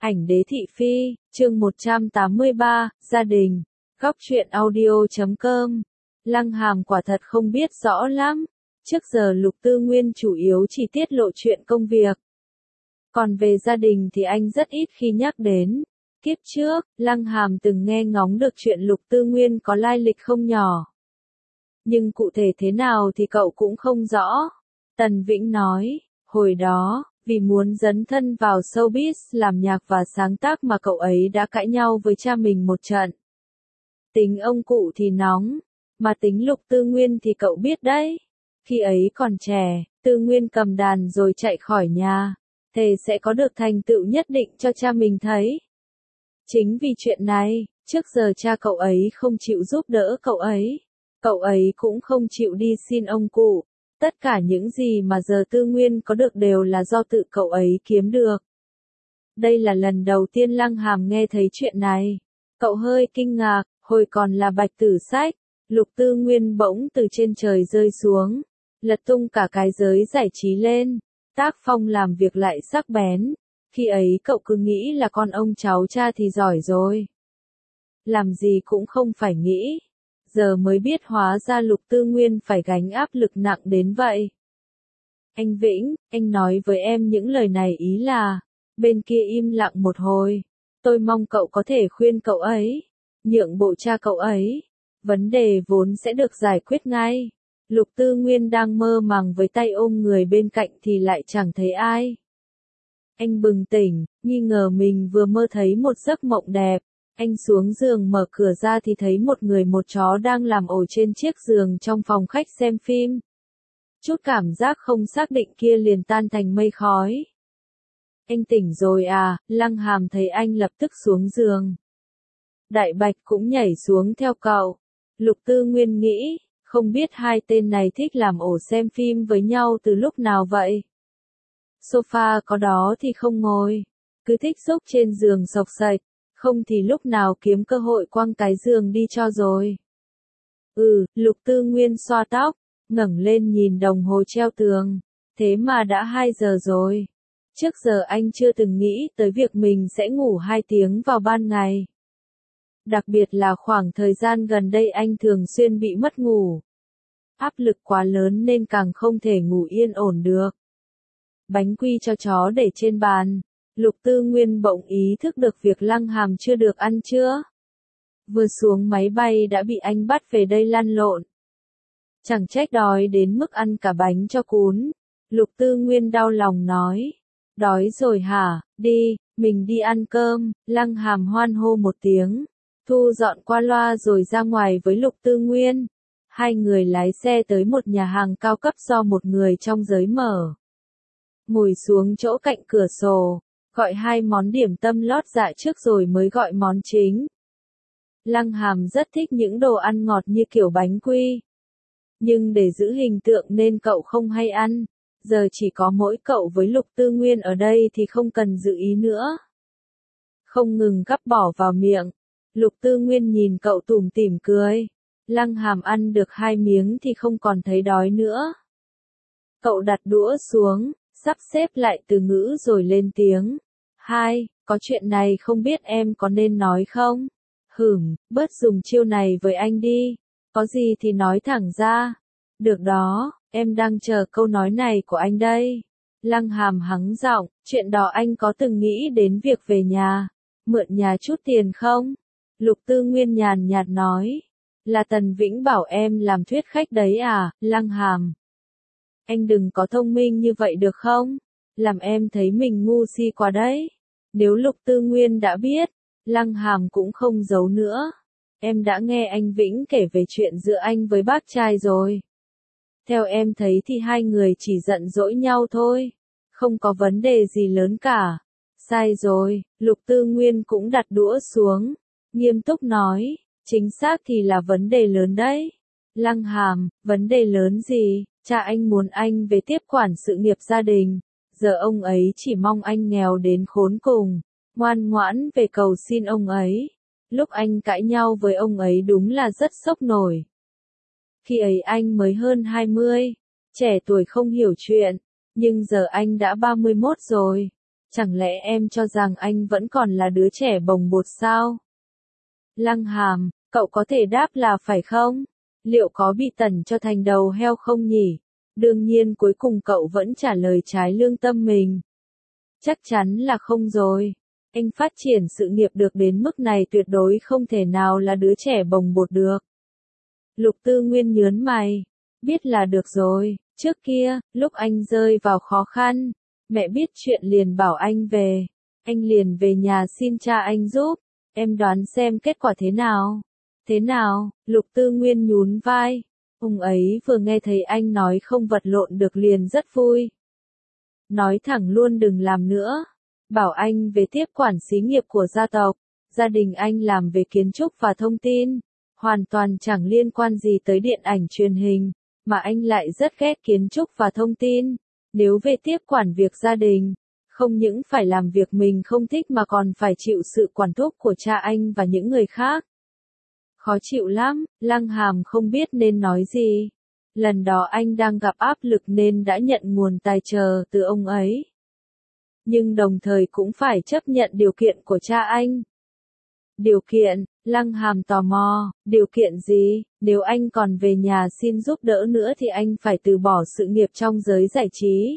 Ảnh đế thị phi, chương 183, gia đình, góc truyện audio.com. Lăng Hàm quả thật không biết rõ lắm. Trước giờ Lục Tư Nguyên chủ yếu chỉ tiết lộ chuyện công việc. Còn về gia đình thì anh rất ít khi nhắc đến. Kiếp trước, Lăng Hàm từng nghe ngóng được chuyện Lục Tư Nguyên có lai lịch không nhỏ. Nhưng cụ thể thế nào thì cậu cũng không rõ. Tần Vĩnh nói, hồi đó, vì muốn dấn thân vào showbiz làm nhạc và sáng tác mà cậu ấy đã cãi nhau với cha mình một trận. Tính ông cụ thì nóng, mà tính Lục Tư Nguyên thì cậu biết đấy. Khi ấy còn trẻ, Tư Nguyên cầm đàn rồi chạy khỏi nhà, thề sẽ có được thành tựu nhất định cho cha mình thấy. Chính vì chuyện này, trước giờ cha cậu ấy không chịu giúp đỡ cậu ấy cũng không chịu đi xin ông cụ. Tất cả những gì mà giờ Tư Nguyên có được đều là do tự cậu ấy kiếm được. Đây là lần đầu tiên Lăng Hàm nghe thấy chuyện này. Cậu hơi kinh ngạc, hồi còn là bạch tử sách, Lục Tư Nguyên bỗng từ trên trời rơi xuống, lật tung cả cái giới giải trí lên, tác phong làm việc lại sắc bén. Khi ấy cậu cứ nghĩ là con ông cháu cha thì giỏi rồi. Làm gì cũng không phải nghĩ. Giờ mới biết hóa ra Lục Tư Nguyên phải gánh áp lực nặng đến vậy. Anh Vĩnh, anh nói với em những lời này ý là, bên kia im lặng một hồi, tôi mong cậu có thể khuyên cậu ấy, nhượng bộ cha cậu ấy, vấn đề vốn sẽ được giải quyết ngay. Lục Tư Nguyên đang mơ màng với tay ôm người bên cạnh thì lại chẳng thấy ai. Anh bừng tỉnh, nghi ngờ mình vừa mơ thấy một giấc mộng đẹp. Anh xuống giường mở cửa ra thì thấy một người một chó đang làm ổ trên chiếc giường trong phòng khách xem phim. Chút cảm giác không xác định kia liền tan thành mây khói. Anh tỉnh rồi à? Lăng Hàm thấy anh lập tức xuống giường. Đại Bạch cũng nhảy xuống theo cậu. Lục Tư Nguyên nghĩ, không biết hai tên này thích làm ổ xem phim với nhau từ lúc nào vậy? Sofa có đó thì không ngồi, cứ thích xúc trên giường xộc xệch. Không thì lúc nào kiếm cơ hội quăng cái giường đi cho rồi. Lục Tư Nguyên xoa tóc, ngẩng lên nhìn đồng hồ treo tường. Thế mà đã 2 giờ rồi. Trước giờ anh chưa từng nghĩ tới việc mình sẽ ngủ 2 tiếng vào ban ngày. Đặc biệt là khoảng thời gian gần đây anh thường xuyên bị mất ngủ. Áp lực quá lớn nên càng không thể ngủ yên ổn được. Bánh quy cho chó để trên bàn. Lục Tư Nguyên bỗng ý thức được việc Lăng Hàm chưa được ăn trưa. Vừa xuống máy bay đã bị anh bắt về đây lăn lộn. Chẳng trách đói đến mức ăn cả bánh cho cún. Lục Tư Nguyên đau lòng nói. Đói rồi hả? Đi, mình đi ăn cơm. Lăng Hàm hoan hô một tiếng. Thu dọn qua loa rồi ra ngoài với Lục Tư Nguyên. Hai người lái xe tới một nhà hàng cao cấp do một người trong giới mở. Ngồi xuống chỗ cạnh cửa sổ. Gọi 2 món điểm tâm lót dạ trước rồi mới gọi món chính. Lăng Hàm rất thích những đồ ăn ngọt như kiểu bánh quy. Nhưng để giữ hình tượng nên cậu không hay ăn. Giờ chỉ có mỗi cậu với Lục Tư Nguyên ở đây thì không cần giữ ý nữa. Không ngừng gắp bỏ vào miệng. Lục Tư Nguyên nhìn cậu tủm tỉm cười. Lăng Hàm ăn được 2 miếng thì không còn thấy đói nữa. Cậu đặt đũa xuống, sắp xếp lại từ ngữ rồi lên tiếng. Có chuyện này không biết em có nên nói không? Bớt dùng chiêu này với anh đi. Có gì thì nói thẳng ra. Được đó, em đang chờ câu nói này của anh đây. Lăng Hàm hắng giọng, chuyện đó anh có từng nghĩ đến việc về nhà, mượn nhà chút tiền không? Lục Tư Nguyên nhàn nhạt nói. Là Tần Vĩnh bảo em làm thuyết khách đấy à, Lăng Hàm. Anh đừng có thông minh như vậy được không? Làm em thấy mình ngu si quá đấy. Nếu Lục Tư Nguyên đã biết, Lăng Hàm cũng không giấu nữa. Em đã nghe anh Vĩnh kể về chuyện giữa anh với bác trai rồi. Theo em thấy thì hai người chỉ giận dỗi nhau thôi. Không có vấn đề gì lớn cả. Sai rồi, Lục Tư Nguyên cũng đặt đũa xuống. Nghiêm túc nói, chính xác thì là vấn đề lớn đấy. Lăng Hàm, vấn đề lớn gì? Cha anh muốn anh về tiếp quản sự nghiệp gia đình. Giờ ông ấy chỉ mong anh nghèo đến khốn cùng, ngoan ngoãn về cầu xin ông ấy. Lúc anh cãi nhau với ông ấy đúng là rất sốc nổi. Khi ấy anh mới hơn 20, trẻ tuổi không hiểu chuyện, nhưng giờ anh đã 31 rồi. Chẳng lẽ em cho rằng anh vẫn còn là đứa trẻ bồng bột sao? Lăng Hàm, cậu có thể đáp là phải không? Liệu có bị tẩn cho thành đầu heo không nhỉ? Đương nhiên cuối cùng cậu vẫn trả lời trái lương tâm mình. Chắc chắn là không rồi. Anh phát triển sự nghiệp được đến mức này tuyệt đối không thể nào là đứa trẻ bồng bột được. Lục Tư Nguyên nhớn mày. Biết là được rồi, trước kia, lúc anh rơi vào khó khăn, mẹ biết chuyện liền bảo anh về. Anh liền về nhà xin cha anh giúp. Em đoán xem kết quả thế nào? Thế nào? Lục Tư Nguyên nhún vai. Ông ấy vừa nghe thấy anh nói không vật lộn được liền rất vui. Nói thẳng luôn đừng làm nữa. Bảo anh về tiếp quản xí nghiệp của gia tộc. Gia đình anh làm về kiến trúc và thông tin. Hoàn toàn chẳng liên quan gì tới điện ảnh truyền hình. Mà anh lại rất ghét kiến trúc và thông tin. Nếu về tiếp quản việc gia đình, không những phải làm việc mình không thích mà còn phải chịu sự quản thúc của cha anh và những người khác. Khó chịu lắm, Lăng Hàm không biết nên nói gì. Lần đó anh đang gặp áp lực nên đã nhận nguồn tài trợ từ ông ấy. Nhưng đồng thời cũng phải chấp nhận điều kiện của cha anh. Điều kiện, Lăng Hàm tò mò, điều kiện gì? Nếu anh còn về nhà xin giúp đỡ nữa thì anh phải từ bỏ sự nghiệp trong giới giải trí.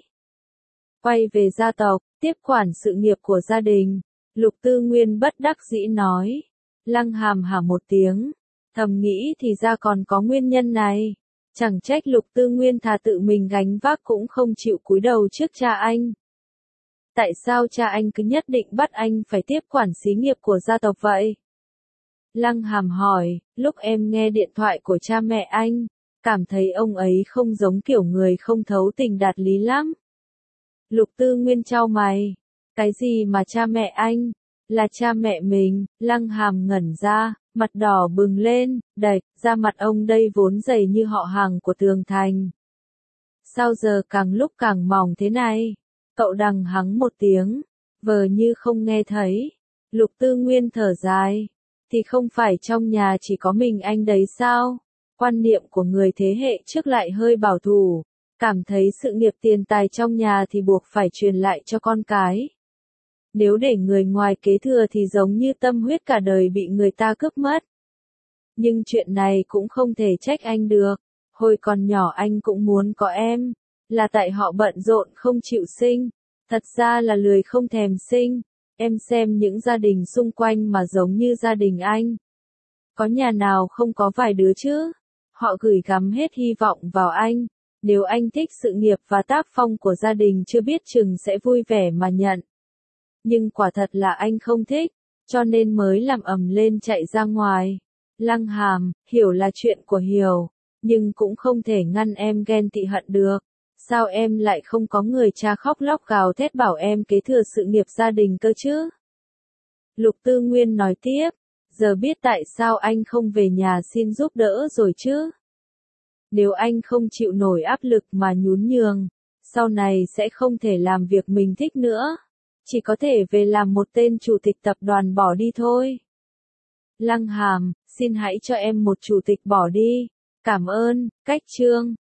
Quay về gia tộc, tiếp quản sự nghiệp của gia đình. Lục Tư Nguyên bất đắc dĩ nói. Lăng Hàm hả một tiếng. Thầm nghĩ thì ra còn có nguyên nhân này. Chẳng trách Lục Tư Nguyên thà tự mình gánh vác cũng không chịu cúi đầu trước cha anh. Tại sao cha anh cứ nhất định bắt anh phải tiếp quản xí nghiệp của gia tộc vậy? Lăng Hàm hỏi, lúc em nghe điện thoại của cha mẹ anh, cảm thấy ông ấy không giống kiểu người không thấu tình đạt lý lắm. Lục Tư Nguyên chau mày. Cái gì mà cha mẹ anh? Là cha mẹ mình. Lăng Hàm ngẩn ra, mặt đỏ bừng lên, đạch, da mặt ông đây vốn dày như họ hàng của Tường Thành. Sao giờ càng lúc càng mỏng thế này? Cậu đằng hắng một tiếng, vờ như không nghe thấy. Lục Tư Nguyên thở dài. Thì không phải trong nhà chỉ có mình anh đấy sao? Quan niệm của người thế hệ trước lại hơi bảo thủ. Cảm thấy sự nghiệp tiền tài trong nhà thì buộc phải truyền lại cho con cái. Nếu để người ngoài kế thừa thì giống như tâm huyết cả đời bị người ta cướp mất. Nhưng chuyện này cũng không thể trách anh được. Hồi còn nhỏ anh cũng muốn có em. Là tại họ bận rộn không chịu sinh. Thật ra là lười không thèm sinh. Em xem những gia đình xung quanh mà giống như gia đình anh. Có nhà nào không có vài đứa chứ? Họ gửi gắm hết hy vọng vào anh. Nếu anh thích sự nghiệp và tác phong của gia đình chưa biết chừng sẽ vui vẻ mà nhận. Nhưng quả thật là anh không thích, cho nên mới làm ầm lên chạy ra ngoài. Lăng Hàm, hiểu là chuyện của hiểu, nhưng cũng không thể ngăn em ghen tị hận được. Sao em lại không có người cha khóc lóc gào thét bảo em kế thừa sự nghiệp gia đình cơ chứ? Lục Tư Nguyên nói tiếp, giờ biết tại sao anh không về nhà xin giúp đỡ rồi chứ? Nếu anh không chịu nổi áp lực mà nhún nhường, sau này sẽ không thể làm việc mình thích nữa. Chỉ có thể về làm một tên chủ tịch tập đoàn bỏ đi thôi. Lăng Hàm, xin hãy cho em một chủ tịch bỏ đi. Cảm ơn, cách chương.